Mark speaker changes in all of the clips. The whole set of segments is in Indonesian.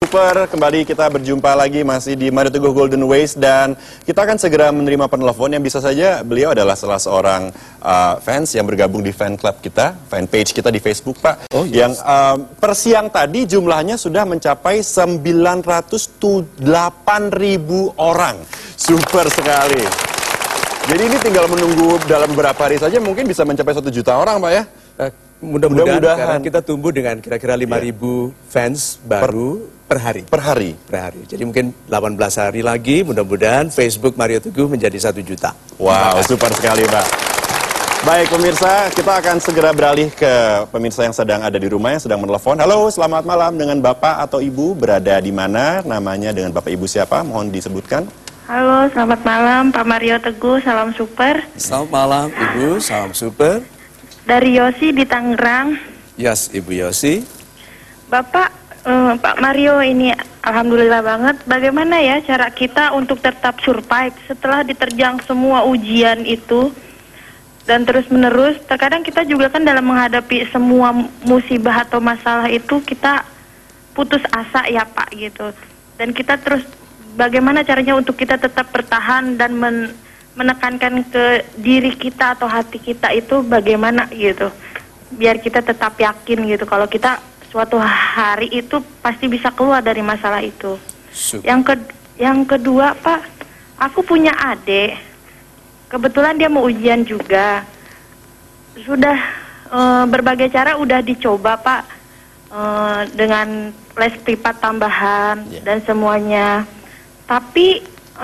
Speaker 1: Super, kembali kita berjumpa lagi masih di Mario Teguh Golden Ways dan kita akan segera menerima penelpon yang bisa saja beliau adalah salah seorang fans yang bergabung di fan club kita, fanpage kita di Facebook, Pak. Oh, yes. Yang per siang tadi jumlahnya sudah mencapai 908.000 orang. Super sekali. Jadi ini tinggal menunggu dalam beberapa hari saja mungkin bisa mencapai 1 juta orang, Pak ya?
Speaker 2: Mudah-mudahan karena kita tumbuh dengan kira-kira 5.000 fans baru per hari.
Speaker 1: Per hari?
Speaker 2: Per hari. Jadi mungkin 18 hari lagi mudah-mudahan Facebook Mario Teguh menjadi 1 juta.
Speaker 1: Wow, super sekali, Pak. Baik pemirsa, kita akan segera beralih ke pemirsa yang sedang ada di rumah, yang sedang menelepon. Halo, selamat malam, dengan Bapak atau Ibu berada di mana? Namanya dengan Bapak Ibu siapa? Mohon disebutkan.
Speaker 3: Halo, selamat malam Pak Mario Teguh, salam super.
Speaker 2: Selamat malam Ibu, salam super.
Speaker 3: Dari Yosi di Tangerang.
Speaker 2: Yes, Ibu Yosi.
Speaker 3: Bapak, Pak Mario ini alhamdulillah banget. Bagaimana ya cara kita untuk tetap survive setelah diterjang semua ujian itu dan terus menerus? Terkadang kita juga kan dalam menghadapi semua musibah atau masalah itu kita putus asa ya Pak gitu. Dan kita terus bagaimana caranya untuk kita tetap bertahan dan menekankan ke diri kita atau hati kita itu bagaimana gitu, biar kita tetap yakin gitu kalau kita suatu hari itu pasti bisa keluar dari masalah itu. Yang kedua Pak, aku punya adik, kebetulan dia mau ujian juga, sudah berbagai cara udah dicoba Pak, dengan les privat tambahan dan semuanya, tapi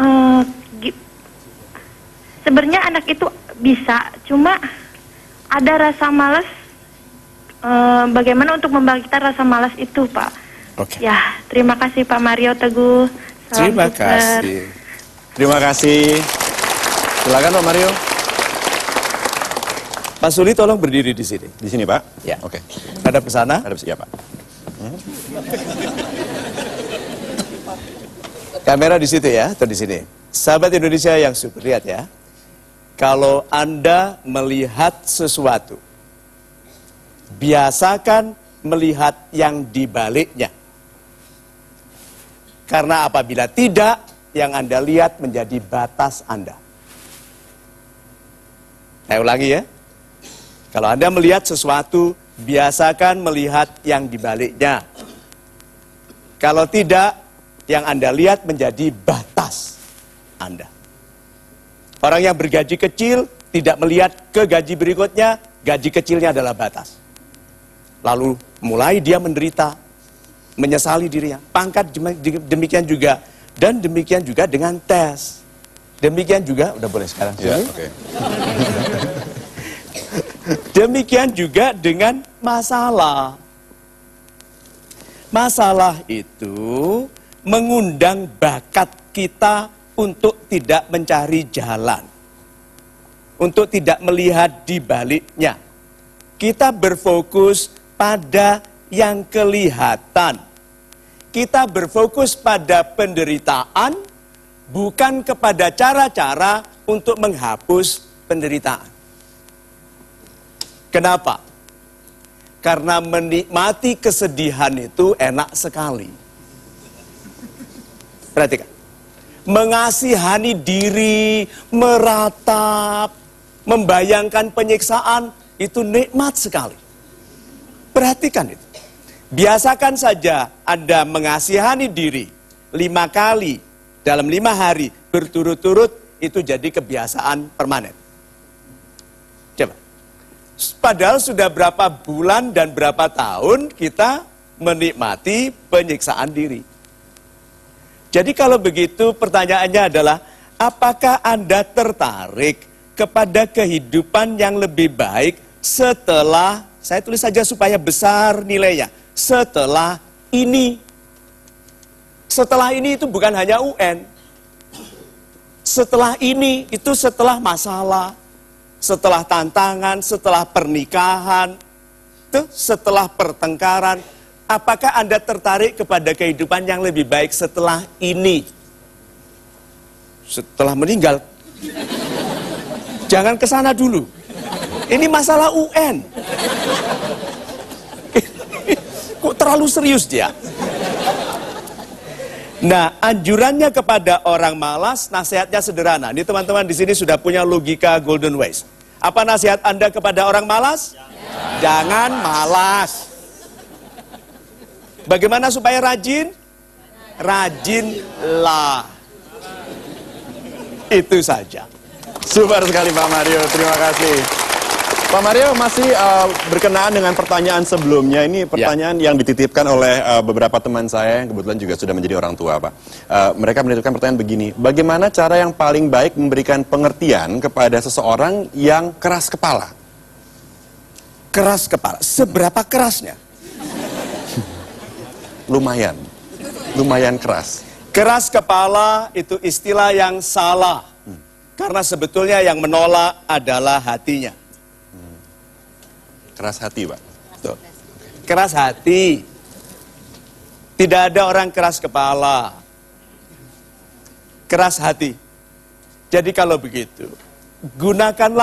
Speaker 3: sebenarnya anak itu bisa, cuma ada rasa malas. Bagaimana untuk membangkitkan rasa malas itu, Pak?
Speaker 2: Okay.
Speaker 3: Ya, terima kasih Pak Mario Teguh. Salam
Speaker 2: terima
Speaker 3: super.
Speaker 2: kasih.
Speaker 1: Terima kasih. Silakan Pak Mario.
Speaker 2: Pak Suli tolong berdiri di sini.
Speaker 1: Di sini Pak?
Speaker 2: Ya.
Speaker 1: Oke.
Speaker 2: Hadap ke sana.
Speaker 1: Hadap ya Pak.
Speaker 2: Kamera di situ ya, atau di sini. Sahabat Indonesia yang super, lihat ya. Kalau Anda melihat sesuatu, biasakan melihat yang di baliknya. Karena apabila tidak, yang Anda lihat menjadi batas Anda. Saya ulangi ya. Kalau Anda melihat sesuatu, biasakan melihat yang di baliknya. Kalau tidak, yang Anda lihat menjadi batas Anda. Orang yang bergaji kecil tidak melihat ke gaji berikutnya, gaji kecilnya adalah batas. Lalu mulai dia menderita, menyesali dirinya. Pangkat demikian juga, dan demikian juga dengan tes. Demikian juga, udah boleh sekarang.
Speaker 1: Ya, okay.
Speaker 2: Demikian juga dengan masalah. Masalah itu mengundang bakat kita untuk tidak mencari jalan, untuk tidak melihat di baliknya. Kita berfokus pada yang kelihatan. Kita berfokus pada penderitaan, bukan kepada cara-cara untuk menghapus penderitaan. Kenapa? Karena menikmati kesedihan itu enak sekali. Perhatikan. Mengasihani diri, meratap, membayangkan penyiksaan, itu nikmat sekali. Perhatikan itu. Biasakan saja Anda mengasihani diri 5 kali dalam 5 hari berturut-turut, itu jadi kebiasaan permanen. Coba. Padahal sudah berapa bulan dan berapa tahun kita menikmati penyiksaan diri. Jadi kalau begitu pertanyaannya adalah, apakah Anda tertarik kepada kehidupan yang lebih baik setelah, saya tulis saja supaya besar nilainya, setelah ini. Setelah ini itu bukan hanya UN. Setelah ini itu setelah masalah, setelah tantangan, setelah pernikahan, setelah pertengkaran. Apakah Anda tertarik kepada kehidupan yang lebih baik setelah ini? Setelah meninggal? Jangan ke sana dulu. Ini masalah UN. Kok terlalu serius dia? Nah, anjurannya kepada orang malas, nasihatnya sederhana. Ini teman-teman di sini sudah punya logika Golden Ways. Apa nasihat Anda kepada orang malas? Jangan malas. Bagaimana supaya rajin? Rajinlah. Itu saja.
Speaker 1: Super sekali Pak Mario, terima kasih. Pak Mario masih berkenaan dengan pertanyaan sebelumnya. Ini pertanyaan yang dititipkan oleh beberapa teman saya yang kebetulan juga sudah menjadi orang tua, Pak. Mereka menitipkan pertanyaan begini, bagaimana cara yang paling baik memberikan pengertian kepada seseorang yang keras kepala?
Speaker 2: Keras kepala, seberapa kerasnya?
Speaker 1: Lumayan keras.
Speaker 2: Keras kepala itu istilah yang salah. Karena sebetulnya yang menolak adalah hatinya.
Speaker 1: Keras hati, Pak.
Speaker 2: Tuh. Keras hati. Tidak ada orang keras kepala. Keras hati. Jadi kalau begitu, gunakanlah